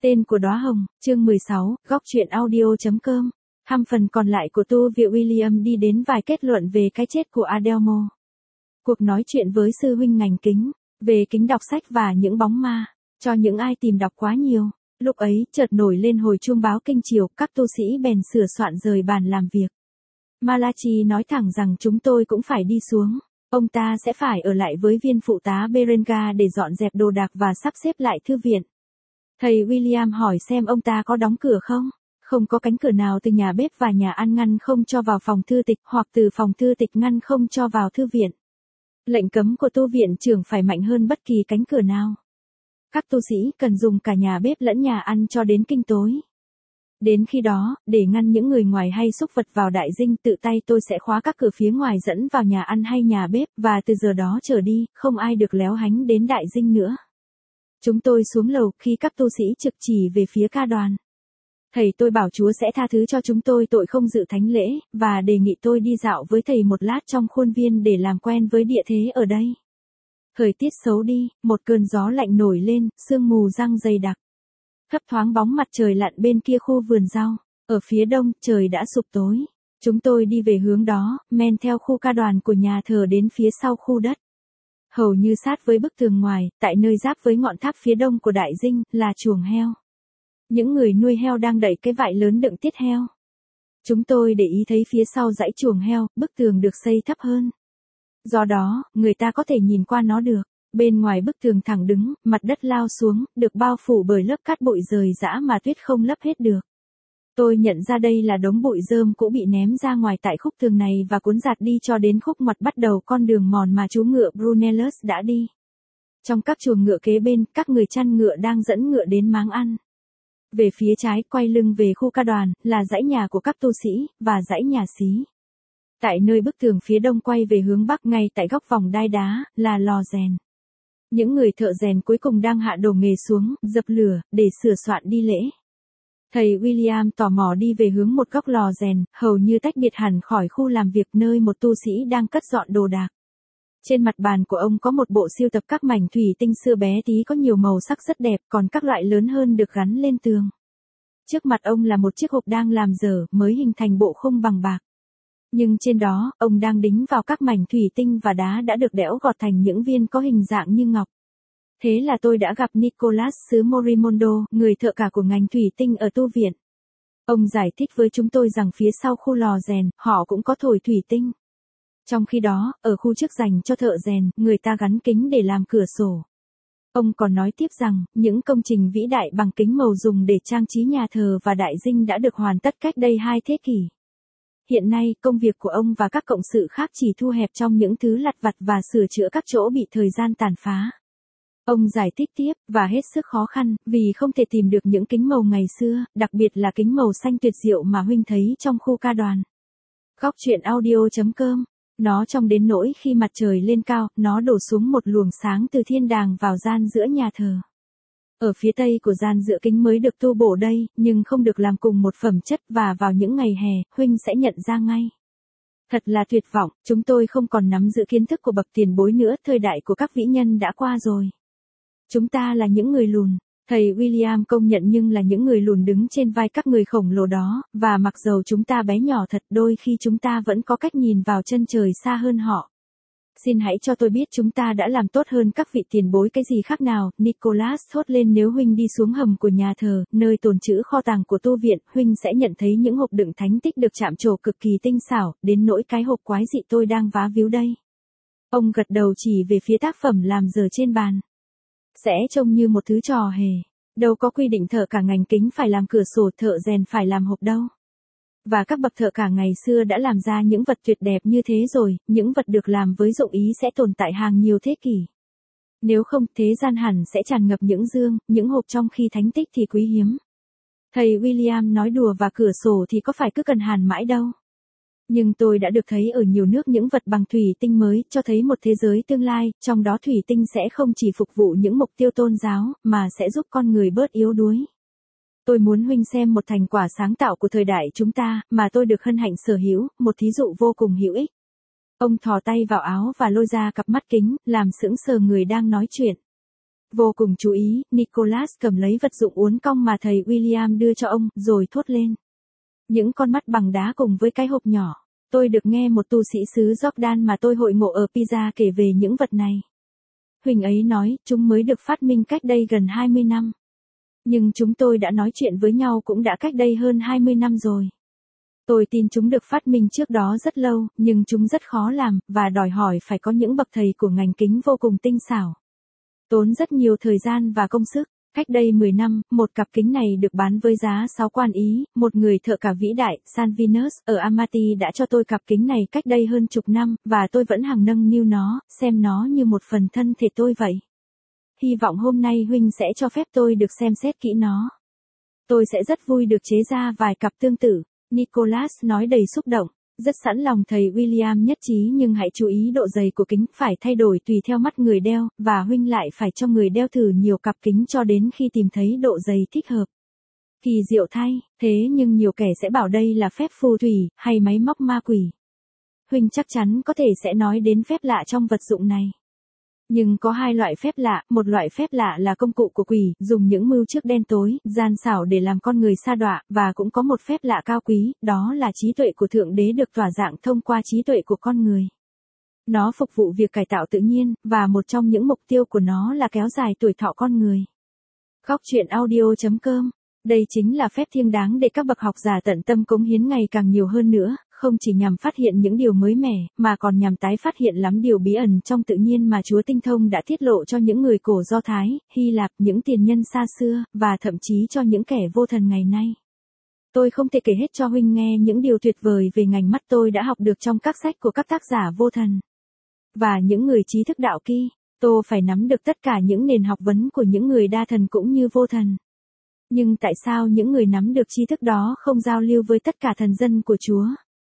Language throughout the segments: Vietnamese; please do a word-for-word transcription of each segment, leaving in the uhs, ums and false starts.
Tên của đóa hồng, chương mười sáu, góc truyện audio.com. Thăm phần còn lại của tu viện William đi đến vài kết luận về cái chết của Adelmo. Cuộc nói chuyện với sư huynh ngành kính, về kính đọc sách và những bóng ma, cho những ai tìm đọc quá nhiều. Lúc ấy, chợt nổi lên hồi chuông báo kinh chiều, các tu sĩ bèn sửa soạn rời bàn làm việc. Malachi nói thẳng rằng chúng tôi cũng phải đi xuống. Ông ta sẽ phải ở lại với viên phụ tá Berenga để dọn dẹp đồ đạc và sắp xếp lại thư viện. Thầy William hỏi xem ông ta có đóng cửa không? Không có cánh cửa nào từ nhà bếp và nhà ăn ngăn không cho vào phòng thư tịch hoặc từ phòng thư tịch ngăn không cho vào thư viện. Lệnh cấm của tu viện trưởng phải mạnh hơn bất kỳ cánh cửa nào. Các tu sĩ cần dùng cả nhà bếp lẫn nhà ăn cho đến kinh tối. Đến khi đó, để ngăn những người ngoài hay xúc vật vào đại dinh, tự tay tôi sẽ khóa các cửa phía ngoài dẫn vào nhà ăn hay nhà bếp, và từ giờ đó trở đi, không ai được léo hánh đến đại dinh nữa. Chúng tôi xuống lầu khi các tu sĩ trực chỉ về phía ca đoàn. Thầy tôi bảo Chúa sẽ tha thứ cho chúng tôi tội không dự thánh lễ, và đề nghị tôi đi dạo với thầy một lát trong khuôn viên để làm quen với địa thế ở đây. Thời tiết xấu đi, một cơn gió lạnh nổi lên, sương mù răng dày đặc. Thấp thoáng bóng mặt trời lặn bên kia khu vườn rau. Ở phía đông, trời đã sụp tối. Chúng tôi đi về hướng đó, men theo khu ca đoàn của nhà thờ đến phía sau khu đất. Hầu như sát với bức tường ngoài, tại nơi giáp với ngọn tháp phía đông của đại dinh, là chuồng heo. Những người nuôi heo đang đẩy cái vại lớn đựng tiết heo. Chúng tôi để ý thấy phía sau dãy chuồng heo, bức tường được xây thấp hơn. Do đó, người ta có thể nhìn qua nó được. Bên ngoài bức tường thẳng đứng, mặt đất lao xuống, được bao phủ bởi lớp cát bụi rời rã mà tuyết không lấp hết được. Tôi nhận ra đây là đống bụi rơm cũ bị ném ra ngoài tại khúc tường này và cuốn giạt đi cho đến khúc ngoặt bắt đầu con đường mòn mà chú ngựa Brunellus đã đi. Trong các chuồng ngựa kế bên, các người chăn ngựa đang dẫn ngựa đến máng ăn. Về phía trái, quay lưng về khu ca đoàn, là dãy nhà của các tu sĩ, và dãy nhà xí. Tại nơi bức tường phía đông quay về hướng bắc, ngay tại góc vòng đai đá, là lò rèn. Những người thợ rèn cuối cùng đang hạ đồ nghề xuống, dập lửa, để sửa soạn đi lễ. Thầy William tò mò đi về hướng một góc lò rèn, hầu như tách biệt hẳn khỏi khu làm việc nơi một tu sĩ đang cất dọn đồ đạc. Trên mặt bàn của ông có một bộ sưu tập các mảnh thủy tinh xưa bé tí có nhiều màu sắc rất đẹp, còn các loại lớn hơn được gắn lên tường. Trước mặt ông là một chiếc hộp đang làm dở, mới hình thành bộ khung bằng bạc. Nhưng trên đó, ông đang đính vào các mảnh thủy tinh và đá đã được đẽo gọt thành những viên có hình dạng như ngọc. Thế là tôi đã gặp Nicholas xứ Morimondo, người thợ cả của ngành thủy tinh ở tu viện. Ông giải thích với chúng tôi rằng phía sau khu lò rèn, họ cũng có thổi thủy tinh. Trong khi đó, ở khu trước dành cho thợ rèn, người ta gắn kính để làm cửa sổ. Ông còn nói tiếp rằng, những công trình vĩ đại bằng kính màu dùng để trang trí nhà thờ và đại dinh đã được hoàn tất cách đây hai thế kỷ. Hiện nay, công việc của ông và các cộng sự khác chỉ thu hẹp trong những thứ lặt vặt và sửa chữa các chỗ bị thời gian tàn phá. Ông giải thích tiếp, và hết sức khó khăn, vì không thể tìm được những kính màu ngày xưa, đặc biệt là kính màu xanh tuyệt diệu mà huynh thấy trong khu ca đoàn. Góc truyện audio.com. Nó trong đến nỗi khi mặt trời lên cao, nó đổ xuống một luồng sáng từ thiên đàng vào gian giữa nhà thờ. Ở phía tây của gian giữa kính mới được tu bổ đây, nhưng không được làm cùng một phẩm chất, và vào những ngày hè, huynh sẽ nhận ra ngay. Thật là tuyệt vọng, chúng tôi không còn nắm giữ kiến thức của bậc tiền bối nữa, thời đại của các vĩ nhân đã qua rồi. Chúng ta là những người lùn. Thầy William công nhận, nhưng là những người lùn đứng trên vai các người khổng lồ đó, và mặc dầu chúng ta bé nhỏ thật, đôi khi chúng ta vẫn có cách nhìn vào chân trời xa hơn họ. Xin hãy cho tôi biết chúng ta đã làm tốt hơn các vị tiền bối cái gì khác nào. Nicholas thốt lên, nếu huynh đi xuống hầm của nhà thờ, nơi tồn trữ kho tàng của tu viện, huynh sẽ nhận thấy những hộp đựng thánh tích được chạm trổ cực kỳ tinh xảo, đến nỗi cái hộp quái dị tôi đang vá víu đây. Ông gật đầu chỉ về phía tác phẩm làm dở trên bàn. Sẽ trông như một thứ trò hề. Đâu có quy định thợ cả ngành kính phải làm cửa sổ, thợ rèn phải làm hộp đâu. Và các bậc thợ cả ngày xưa đã làm ra những vật tuyệt đẹp như thế rồi, những vật được làm với dụng ý sẽ tồn tại hàng nhiều thế kỷ. Nếu không, thế gian hẳn sẽ tràn ngập những dương, những hộp, trong khi thánh tích thì quý hiếm. Thầy William nói đùa, và cửa sổ thì có phải cứ cần hàn mãi đâu. Nhưng tôi đã được thấy ở nhiều nước những vật bằng thủy tinh mới, cho thấy một thế giới tương lai, trong đó thủy tinh sẽ không chỉ phục vụ những mục tiêu tôn giáo, mà sẽ giúp con người bớt yếu đuối. Tôi muốn huynh xem một thành quả sáng tạo của thời đại chúng ta, mà tôi được hân hạnh sở hữu, một thí dụ vô cùng hữu ích. Ông thò tay vào áo và lôi ra cặp mắt kính, làm sững sờ người đang nói chuyện. Vô cùng chú ý, Nicholas cầm lấy vật dụng uốn cong mà thầy William đưa cho ông, rồi thốt lên. Những con mắt bằng đá cùng với cái hộp nhỏ. Tôi được nghe một tu sĩ xứ Jordan mà tôi hội ngộ ở Pisa kể về những vật này. Huynh ấy nói, chúng mới được phát minh cách đây gần hai mươi năm. Nhưng chúng tôi đã nói chuyện với nhau cũng đã cách đây hơn hai mươi năm rồi. Tôi tin chúng được phát minh trước đó rất lâu, nhưng chúng rất khó làm, và đòi hỏi phải có những bậc thầy của ngành kính vô cùng tinh xảo. Tốn rất nhiều thời gian và công sức. Cách đây mười năm, một cặp kính này được bán với giá sáu quan Ý, một người thợ cả vĩ đại, Salvinus, ở Amati đã cho tôi cặp kính này cách đây hơn chục năm, và tôi vẫn hằng nâng niu nó, xem nó như một phần thân thể tôi vậy. Hy vọng hôm nay huynh sẽ cho phép tôi được xem xét kỹ nó. Tôi sẽ rất vui được chế ra vài cặp tương tự, Nicholas nói đầy xúc động. Rất sẵn lòng thầy William nhất trí, nhưng hãy chú ý độ dày của kính phải thay đổi tùy theo mắt người đeo, và huynh lại phải cho người đeo thử nhiều cặp kính cho đến khi tìm thấy độ dày thích hợp. Kỳ diệu thay, thế nhưng nhiều kẻ sẽ bảo đây là phép phù thủy, hay máy móc ma quỷ. Huynh chắc chắn có thể sẽ nói đến phép lạ trong vật dụng này. Nhưng có hai loại phép lạ, một loại phép lạ là công cụ của quỷ, dùng những mưu trước đen tối, gian xảo để làm con người sa đọa, và cũng có một phép lạ cao quý, đó là trí tuệ của Thượng Đế được tỏa dạng thông qua trí tuệ của con người. Nó phục vụ việc cải tạo tự nhiên, và một trong những mục tiêu của nó là kéo dài tuổi thọ con người. Góc truyện audio chấm com. Đây chính là phép thiêng đáng để các bậc học giả tận tâm cống hiến ngày càng nhiều hơn nữa, không chỉ nhằm phát hiện những điều mới mẻ, mà còn nhằm tái phát hiện lắm điều bí ẩn trong tự nhiên mà Chúa Tinh Thông đã tiết lộ cho những người cổ Do Thái, Hy Lạp, những tiền nhân xa xưa, và thậm chí cho những kẻ vô thần ngày nay. Tôi không thể kể hết cho huynh nghe những điều tuyệt vời về ngành mắt tôi đã học được trong các sách của các tác giả vô thần. Và những người trí thức đạo kỳ, tôi phải nắm được tất cả những nền học vấn của những người đa thần cũng như vô thần. Nhưng tại sao những người nắm được tri thức đó không giao lưu với tất cả thần dân của Chúa?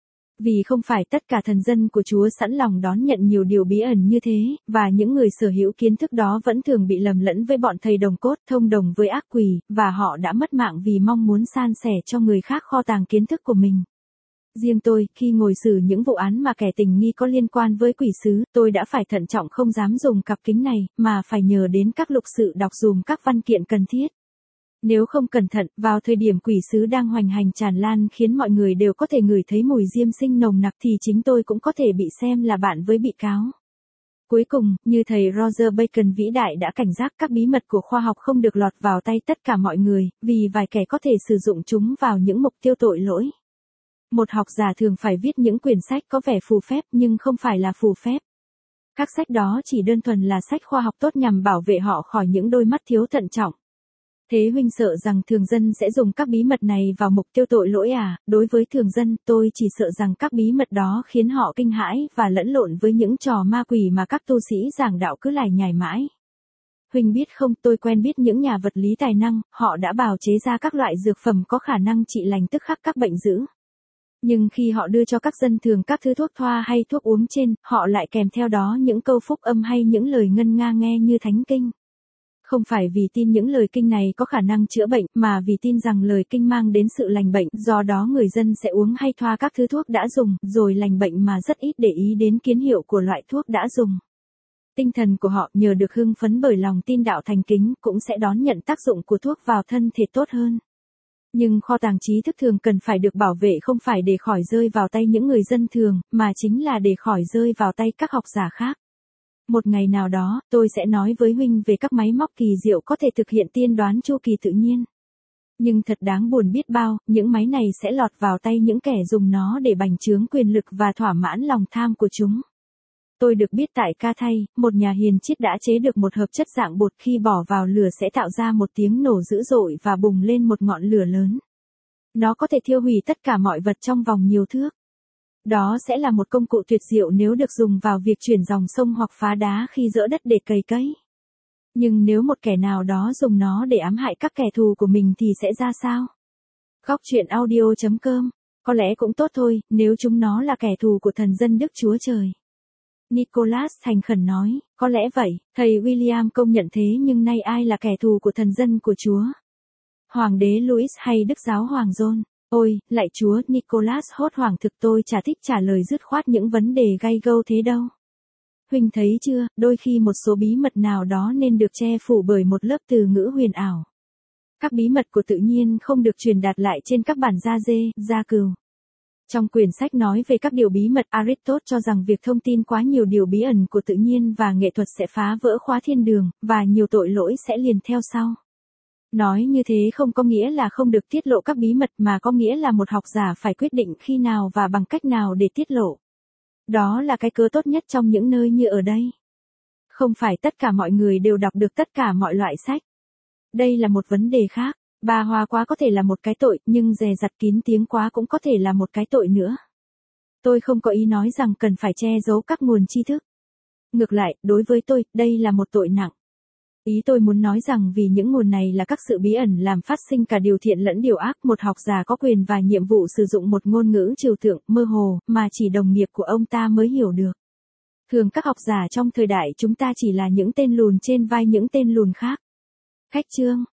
Vì không phải tất cả thần dân của Chúa sẵn lòng đón nhận nhiều điều bí ẩn như thế, và những người sở hữu kiến thức đó vẫn thường bị lầm lẫn với bọn thầy đồng cốt, thông đồng với ác quỷ, và họ đã mất mạng vì mong muốn san sẻ cho người khác kho tàng kiến thức của mình. Riêng tôi, khi ngồi xử những vụ án mà kẻ tình nghi có liên quan với quỷ sứ, tôi đã phải thận trọng không dám dùng cặp kính này, mà phải nhờ đến các lục sự đọc dùm các văn kiện cần thiết. Nếu không cẩn thận, vào thời điểm quỷ sứ đang hoành hành tràn lan khiến mọi người đều có thể ngửi thấy mùi diêm sinh nồng nặc thì chính tôi cũng có thể bị xem là bạn với bị cáo. Cuối cùng, như thầy Roger Bacon vĩ đại đã cảnh giác, các bí mật của khoa học không được lọt vào tay tất cả mọi người, vì vài kẻ có thể sử dụng chúng vào những mục tiêu tội lỗi. Một học giả thường phải viết những quyển sách có vẻ phù phép nhưng không phải là phù phép. Các sách đó chỉ đơn thuần là sách khoa học tốt nhằm bảo vệ họ khỏi những đôi mắt thiếu thận trọng. Thế huynh sợ rằng thường dân sẽ dùng các bí mật này vào mục tiêu tội lỗi à? Đối với thường dân, tôi chỉ sợ rằng các bí mật đó khiến họ kinh hãi và lẫn lộn với những trò ma quỷ mà các tu sĩ giảng đạo cứ lải nhải mãi. Huynh biết không, tôi quen biết những nhà vật lý tài năng, họ đã bào chế ra các loại dược phẩm có khả năng trị lành tức khắc các bệnh dữ. Nhưng khi họ đưa cho các dân thường các thứ thuốc thoa hay thuốc uống trên, họ lại kèm theo đó những câu phúc âm hay những lời ngân nga nghe như thánh kinh. Không phải vì tin những lời kinh này có khả năng chữa bệnh, mà vì tin rằng lời kinh mang đến sự lành bệnh, do đó người dân sẽ uống hay thoa các thứ thuốc đã dùng, rồi lành bệnh mà rất ít để ý đến kiến hiệu của loại thuốc đã dùng. Tinh thần của họ nhờ được hưng phấn bởi lòng tin đạo thành kính, cũng sẽ đón nhận tác dụng của thuốc vào thân thể tốt hơn. Nhưng kho tàng trí thức thường cần phải được bảo vệ không phải để khỏi rơi vào tay những người dân thường, mà chính là để khỏi rơi vào tay các học giả khác. Một ngày nào đó, tôi sẽ nói với huynh về các máy móc kỳ diệu có thể thực hiện tiên đoán chu kỳ tự nhiên. Nhưng thật đáng buồn biết bao, những máy này sẽ lọt vào tay những kẻ dùng nó để bành trướng quyền lực và thỏa mãn lòng tham của chúng. Tôi được biết tại Cathay, một nhà hiền triết đã chế được một hợp chất dạng bột khi bỏ vào lửa sẽ tạo ra một tiếng nổ dữ dội và bùng lên một ngọn lửa lớn. Nó có thể thiêu hủy tất cả mọi vật trong vòng nhiều thước. Đó sẽ là một công cụ tuyệt diệu nếu được dùng vào việc chuyển dòng sông hoặc phá đá khi dỡ đất để cày cấy. Nhưng nếu một kẻ nào đó dùng nó để ám hại các kẻ thù của mình thì sẽ ra sao? Góc truyện audio chấm com. Có lẽ cũng tốt thôi, nếu chúng nó là kẻ thù của thần dân Đức Chúa Trời. Nicholas thành khẩn nói, có lẽ vậy, thầy William công nhận thế, nhưng nay ai là kẻ thù của thần dân của Chúa? Hoàng đế Louis hay Đức Giáo Hoàng John? Ôi, lạy Chúa, Nicholas hốt hoảng, thực tôi chả thích trả lời dứt khoát những vấn đề gay gâu thế đâu. Huynh thấy chưa, đôi khi một số bí mật nào đó nên được che phủ bởi một lớp từ ngữ huyền ảo. Các bí mật của tự nhiên không được truyền đạt lại trên các bản da dê, da cừu. Trong quyển sách nói về các điều bí mật, Aristotle cho rằng việc thông tin quá nhiều điều bí ẩn của tự nhiên và nghệ thuật sẽ phá vỡ khóa thiên đường, và nhiều tội lỗi sẽ liền theo sau. Nói như thế không có nghĩa là không được tiết lộ các bí mật mà có nghĩa là một học giả phải quyết định khi nào và bằng cách nào để tiết lộ. Đó là cái cớ tốt nhất trong những nơi như ở đây. Không phải tất cả mọi người đều đọc được tất cả mọi loại sách. Đây là một vấn đề khác. Bà hoa quá có thể là một cái tội, nhưng dè dặt kín tiếng quá cũng có thể là một cái tội nữa. Tôi không có ý nói rằng cần phải che giấu các nguồn tri thức. Ngược lại, đối với tôi, đây là một tội nặng. Ý tôi muốn nói rằng vì những nguồn này là các sự bí ẩn làm phát sinh cả điều thiện lẫn điều ác, một học giả có quyền và nhiệm vụ sử dụng một ngôn ngữ trừu tượng, mơ hồ, mà chỉ đồng nghiệp của ông ta mới hiểu được. Thường các học giả trong thời đại chúng ta chỉ là những tên lùn trên vai những tên lùn khác. Khách chương